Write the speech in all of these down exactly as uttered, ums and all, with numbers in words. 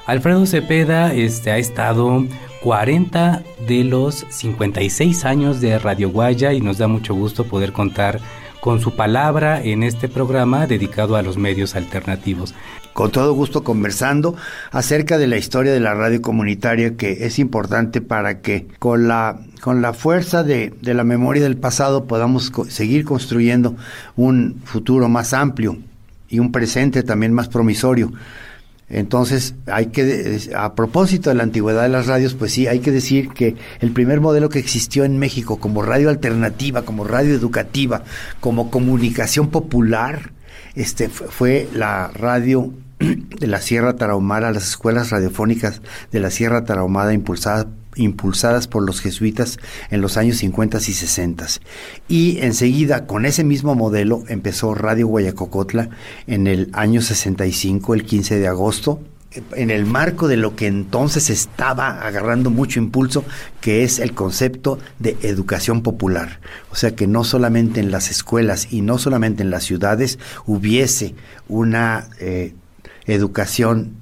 Alfredo Cepeda este, ha estado cuarenta de los cincuenta y seis años de Radio Guaya y nos da mucho gusto poder contar con su palabra en este programa dedicado a los medios alternativos. Con todo gusto conversando acerca de la historia de la radio comunitaria, que es importante para que con la con la fuerza de, de la memoria del pasado podamos co- seguir construyendo un futuro más amplio y un presente también más promisorio. Entonces, hay que, a propósito de la antigüedad de las radios, pues sí, hay que decir que el primer modelo que existió en México como radio alternativa, como radio educativa, como comunicación popular, este fue la radio de la Sierra Tarahumara, las escuelas radiofónicas de la Sierra Tarahumara impulsadas impulsadas por los jesuitas en los años cincuenta y sesenta. Y enseguida, con ese mismo modelo, empezó Radio Guayacocotla en el año sesenta y cinco, el quince de agosto, en el marco de lo que entonces estaba agarrando mucho impulso, que es el concepto de educación popular. O sea, que no solamente en las escuelas y no solamente en las ciudades hubiese una eh, educación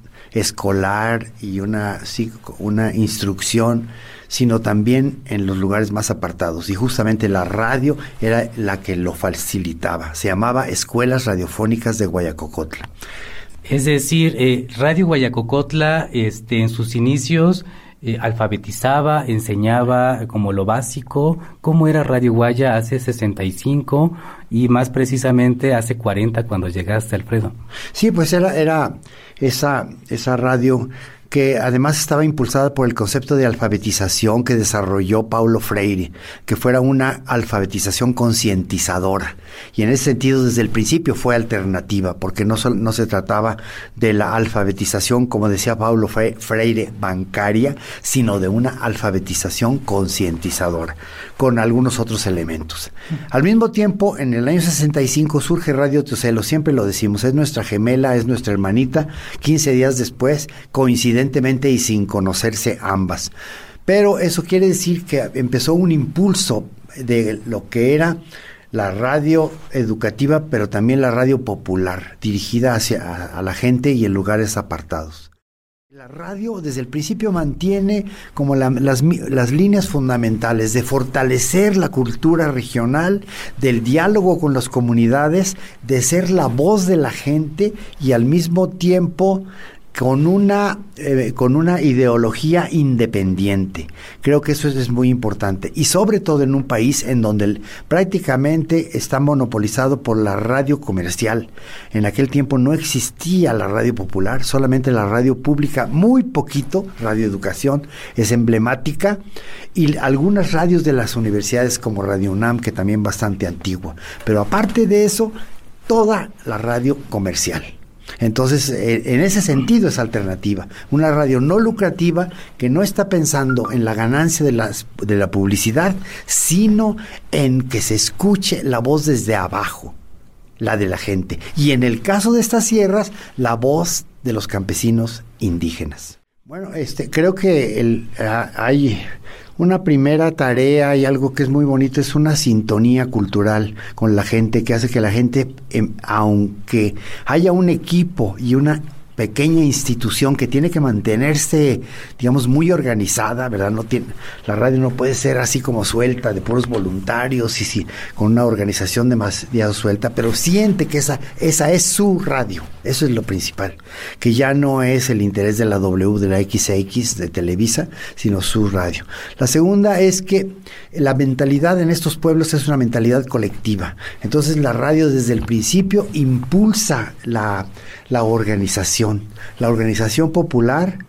escolar y una, sí, una instrucción, sino también en los lugares más apartados. Y justamente la radio era la que lo facilitaba. Se llamaba Escuelas Radiofónicas de Guayacocotla. Es decir, eh, Radio Guayacocotla, este, en sus inicios, eh, alfabetizaba, enseñaba como lo básico. ¿Cómo era Radio Guaya hace sesenta y cinco y más precisamente hace cuarenta cuando llegaste, Alfredo? Sí, pues era, era esa, esa radio que además estaba impulsada por el concepto de alfabetización que desarrolló Paulo Freire, que fuera una alfabetización concientizadora. Y en ese sentido, desde el principio fue alternativa, porque no, so, no se trataba de la alfabetización, como decía Paulo Freire, bancaria, sino de una alfabetización concientizadora, con algunos otros elementos. Al mismo tiempo, en el año sesenta y cinco surge Radio Teocelo, siempre lo decimos, es nuestra gemela, es nuestra hermanita. quince días después, coincidencialmente y sin conocerse ambas. Pero eso quiere decir que empezó un impulso de lo que era la radio educativa, pero también la radio popular, dirigida hacia a, a la gente y en lugares apartados. La radio desde el principio mantiene como la, las, las líneas fundamentales de fortalecer la cultura regional, del diálogo con las comunidades, de ser la voz de la gente y al mismo tiempo con una eh, con una ideología independiente. Creo que eso es, es muy importante, y sobre todo en un país en donde el, prácticamente está monopolizado por la radio comercial. En aquel tiempo no existía la radio popular, solamente la radio pública, muy poquito. Radio Educación es emblemática, y algunas radios de las universidades como Radio UNAM, que también bastante antigua, pero aparte de eso, toda la radio comercial. Entonces, en ese sentido es alternativa, una radio no lucrativa que no está pensando en la ganancia de, las, de la publicidad, sino en que se escuche la voz desde abajo, la de la gente. Y en el caso de estas sierras, la voz de los campesinos indígenas. Bueno, este, creo que el, uh, hay una primera tarea y algo que es muy bonito, es una sintonía cultural con la gente, que hace que la gente, eh, aunque haya un equipo y una pequeña institución que tiene que mantenerse, digamos, muy organizada, ¿verdad? No tiene, la radio no puede ser así como suelta, de puros voluntarios y sí, con una organización demasiado suelta, pero siente que esa, esa es su radio. Eso es lo principal, que ya no es el interés de la W, de la X X, de Televisa, sino su radio. La segunda es que la mentalidad en estos pueblos es una mentalidad colectiva. Entonces la radio desde el principio impulsa la, la organización. La organización popular,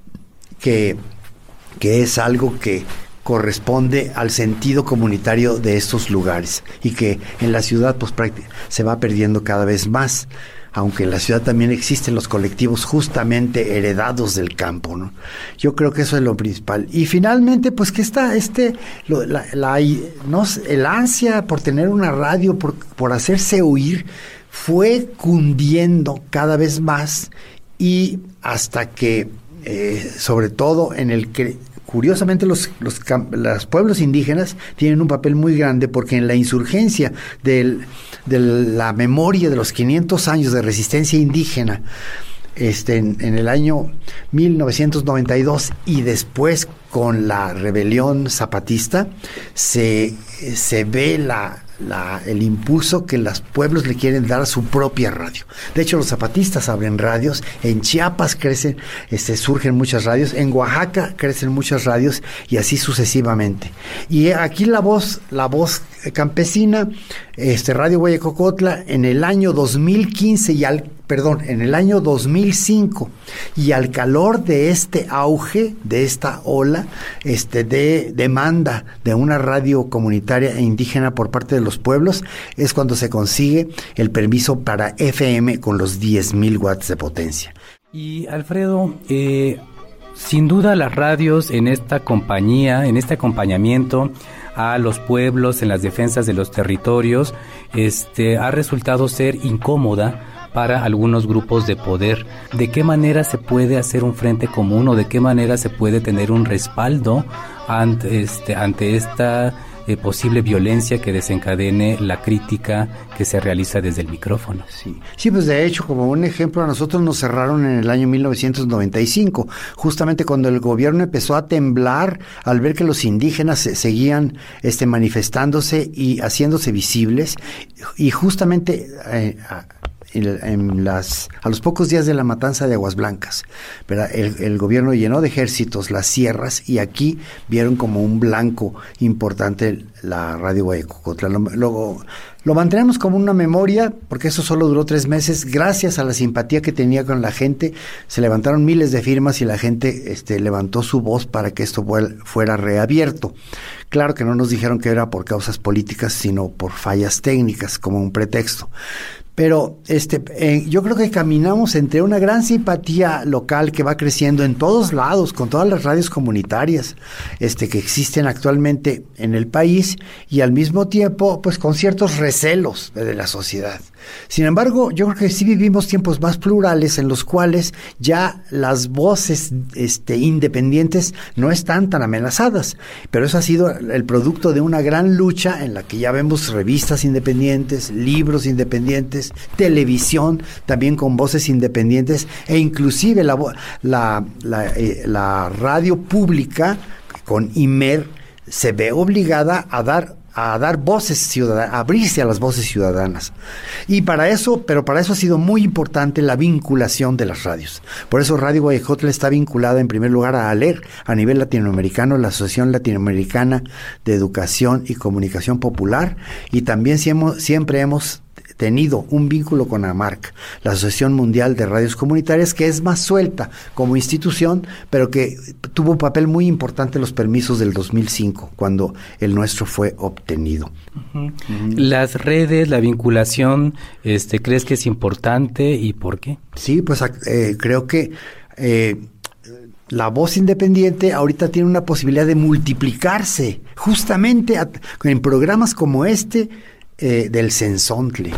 que, que es algo que corresponde al sentido comunitario de estos lugares y que en la ciudad pues se va perdiendo cada vez más, aunque en la ciudad también existen los colectivos justamente heredados del campo, ¿no? Yo creo que eso es lo principal. Y finalmente, pues que está este, lo, la, la, no, el ansia por tener una radio, por, por hacerse oír, fue cundiendo cada vez más, y hasta que, eh, sobre todo en el que, curiosamente, los, los, los pueblos indígenas tienen un papel muy grande, porque en la insurgencia del, de la memoria de los quinientos años de resistencia indígena, este, en, en el año mil novecientos noventa y dos y después con la rebelión zapatista, se, se ve la, la, el impulso que los pueblos le quieren dar a su propia radio. De hecho, los zapatistas abren radios, en Chiapas crecen, este, surgen muchas radios, en Oaxaca crecen muchas radios y así sucesivamente. Y aquí la voz, la voz campesina, este, Radio Guayacocotla, en el año dos mil quince y al perdón, en el año dos mil cinco, y al calor de este auge, de esta ola, este, de demanda de una radio comunitaria e indígena por parte de los pueblos, es cuando se consigue el permiso para F M con los diez mil watts de potencia. Y Alfredo, eh, sin duda las radios en esta compañía, en este acompañamiento a los pueblos, en las defensas de los territorios, este, ha resultado ser incómoda para algunos grupos de poder. ¿De qué manera se puede hacer un frente común o de qué manera se puede tener un respaldo ante, este, ante esta eh, posible violencia que desencadene la crítica que se realiza desde el micrófono? Sí. sí, pues de hecho, como un ejemplo, a nosotros nos cerraron en el año mil novecientos noventa y cinco, justamente cuando el gobierno empezó a temblar al ver que los indígenas se, seguían este, manifestándose y haciéndose visibles, y justamente eh, a, En, en las, a los pocos días de la matanza de Aguas Blancas, ¿verdad? El, el gobierno llenó de ejércitos las sierras y aquí vieron como un blanco importante la Radio Guayacocotla. Lo, lo, lo mantenemos como una memoria porque eso solo duró tres meses. Gracias a la simpatía que tenía con la gente, se levantaron miles de firmas y la gente este, levantó su voz para que esto fuera reabierto. Claro que no nos dijeron que era por causas políticas, sino por fallas técnicas, como un pretexto. Pero este, eh, yo creo que caminamos entre una gran simpatía local que va creciendo en todos lados, con todas las radios comunitarias este, que existen actualmente en el país, y al mismo tiempo, pues con ciertos recelos de la sociedad. Sin embargo, yo creo que sí vivimos tiempos más plurales en los cuales ya las voces este, independientes no están tan amenazadas, pero eso ha sido el producto de una gran lucha en la que ya vemos revistas independientes, libros independientes, televisión también con voces independientes, e inclusive la, la, la, eh, la radio pública con I M E R se ve obligada a dar a dar voces ciudadanas, a abrirse a las voces ciudadanas. Y para eso, pero para eso ha sido muy importante la vinculación de las radios. Por eso Radio Guayacocotla está vinculada en primer lugar a ALER, a nivel latinoamericano, la Asociación Latinoamericana de Educación y Comunicación Popular, y también siempre hemos tenido un vínculo con AMARC, la Asociación Mundial de Radios Comunitarias, que es más suelta como institución, pero que tuvo un papel muy importante en los permisos del dos mil cinco, cuando el nuestro fue obtenido. Uh-huh. Uh-huh. Las redes, la vinculación, este, ¿crees que es importante y por qué? Sí, pues eh, creo que eh, la voz independiente ahorita tiene una posibilidad de multiplicarse, justamente a, en programas como este, Eh, del Cenzontle,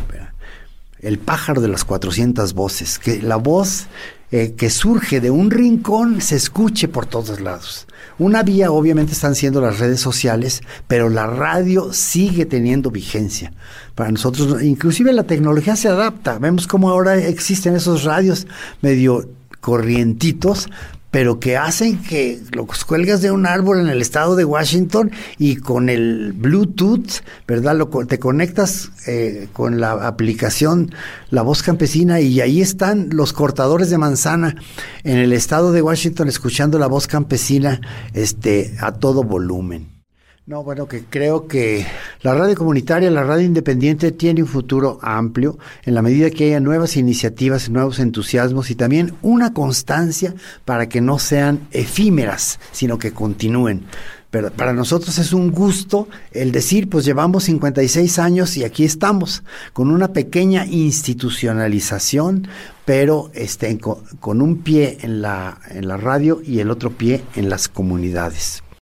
el pájaro de las cuatrocientas voces, que la voz eh, que surge de un rincón se escuche por todos lados. Una vía obviamente están siendo las redes sociales, pero la radio sigue teniendo vigencia. Para nosotros, inclusive la tecnología se adapta. Vemos cómo ahora existen esos radios medio corrientitos, pero que hacen que los cuelgas de un árbol en el estado de Washington y con el Bluetooth, ¿verdad? Lo, te conectas eh, con la aplicación La Voz Campesina y ahí están los cortadores de manzana en el estado de Washington escuchando La Voz Campesina este, a todo volumen. No, bueno, que creo que la radio comunitaria, la radio independiente tiene un futuro amplio en la medida que haya nuevas iniciativas, nuevos entusiasmos y también una constancia para que no sean efímeras, sino que continúen. Pero para nosotros es un gusto el decir, pues llevamos cincuenta y seis años y aquí estamos, con una pequeña institucionalización, pero este, con, con un pie en la, en la radio y el otro pie en las comunidades.